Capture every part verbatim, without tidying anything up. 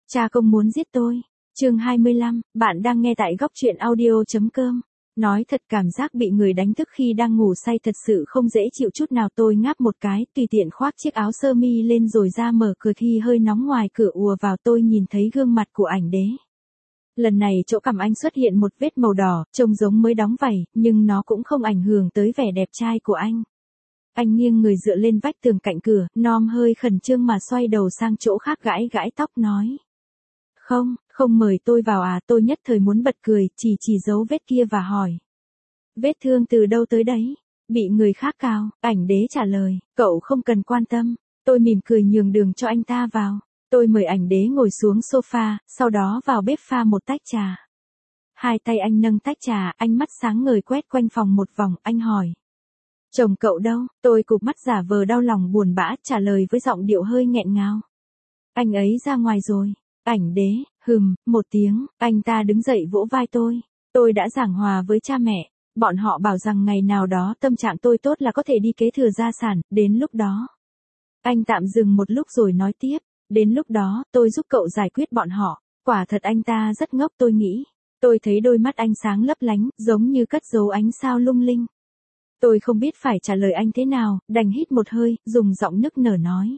Cha công muốn giết tôi. Chương hai mươi lăm, bạn đang nghe tại góc truyện audio chấm com. Nói thật, cảm giác bị người đánh thức khi đang ngủ say thật sự không dễ chịu chút nào. Tôi ngáp một cái, tùy tiện khoác chiếc áo sơ mi lên rồi ra mở cửa khi hơi nóng ngoài cửa ùa vào. Tôi nhìn thấy gương mặt của ảnh đế. Lần này chỗ cằm anh xuất hiện một vết màu đỏ, trông giống mới đóng vảy, nhưng nó cũng không ảnh hưởng tới vẻ đẹp trai của anh. Anh nghiêng người dựa lên vách tường cạnh cửa, Nom hơi khẩn trương mà xoay đầu sang chỗ khác gãi gãi tóc nói. Không, không mời tôi vào à? Tôi nhất thời muốn bật cười, chỉ chỉ dấu vết kia và hỏi. Vết thương từ đâu tới đấy? Bị người khác cào, ảnh đế trả lời, cậu không cần quan tâm. Tôi mỉm cười nhường đường cho anh ta vào. Tôi mời ảnh đế ngồi xuống sofa, sau đó vào bếp pha một tách trà. Hai tay anh nâng tách trà, ánh mắt sáng ngời quét quanh phòng một vòng, anh hỏi. Chồng cậu đâu? Tôi cụp mắt giả vờ đau lòng buồn bã, trả lời với giọng điệu hơi nghẹn ngào. Anh ấy ra ngoài rồi. Ảnh đế, hừm, một tiếng, anh ta đứng dậy vỗ vai tôi. Tôi đã giảng hòa với cha mẹ, bọn họ bảo rằng ngày nào đó tâm trạng tôi tốt là có thể đi kế thừa gia sản, đến lúc đó. Anh tạm dừng một lúc rồi nói tiếp, đến lúc đó, tôi giúp cậu giải quyết bọn họ. Quả thật anh ta rất ngốc tôi nghĩ. Tôi thấy đôi mắt anh sáng lấp lánh, giống như cất giấu ánh sao lung linh. Tôi không biết phải trả lời anh thế nào, đành hít một hơi, dùng giọng nức nở nói.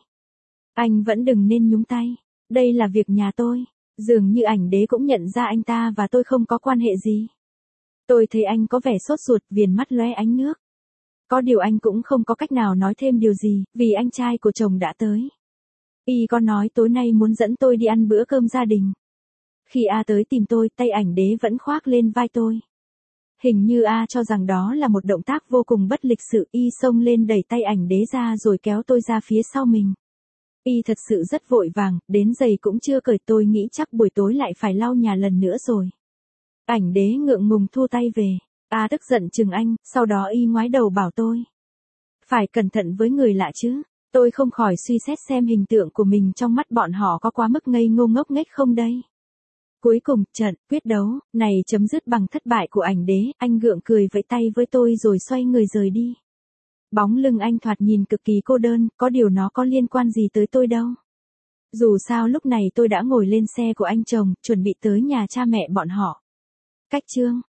Anh vẫn đừng nên nhúng tay. Đây là việc nhà tôi. Dường như ảnh đế cũng nhận ra anh ta và tôi không có quan hệ gì. Tôi thấy anh có vẻ sốt ruột, viền mắt lóe ánh nước. Có điều anh cũng không có cách nào nói thêm điều gì, vì anh trai của chồng đã tới. Y có nói tối nay muốn dẫn tôi đi ăn bữa cơm gia đình. Khi A tới tìm tôi, tay ảnh đế vẫn khoác lên vai tôi. Hình như A cho rằng đó là một động tác vô cùng bất lịch sự. Y xông lên đẩy tay ảnh đế ra rồi kéo tôi ra phía sau mình. Y thật sự rất vội vàng, đến giày cũng chưa cởi. Tôi nghĩ chắc buổi tối lại phải lau nhà lần nữa rồi. Ảnh đế ngượng ngùng thu tay về. A tức giận chừng anh, sau đó Y ngoái đầu bảo tôi. Phải cẩn thận với người lạ chứ. Tôi không khỏi suy xét xem hình tượng của mình trong mắt bọn họ có quá mức ngây ngô ngốc nghếch không đây. Cuối cùng, trận quyết đấu này chấm dứt bằng thất bại của ảnh đế. Anh gượng cười vẫy tay với tôi rồi xoay người rời đi. Bóng lưng anh thoạt nhìn cực kỳ cô đơn, có điều nó có liên quan gì tới tôi đâu. Dù sao lúc này tôi đã ngồi lên xe của anh chồng, chuẩn bị tới nhà cha mẹ bọn họ. Cách chương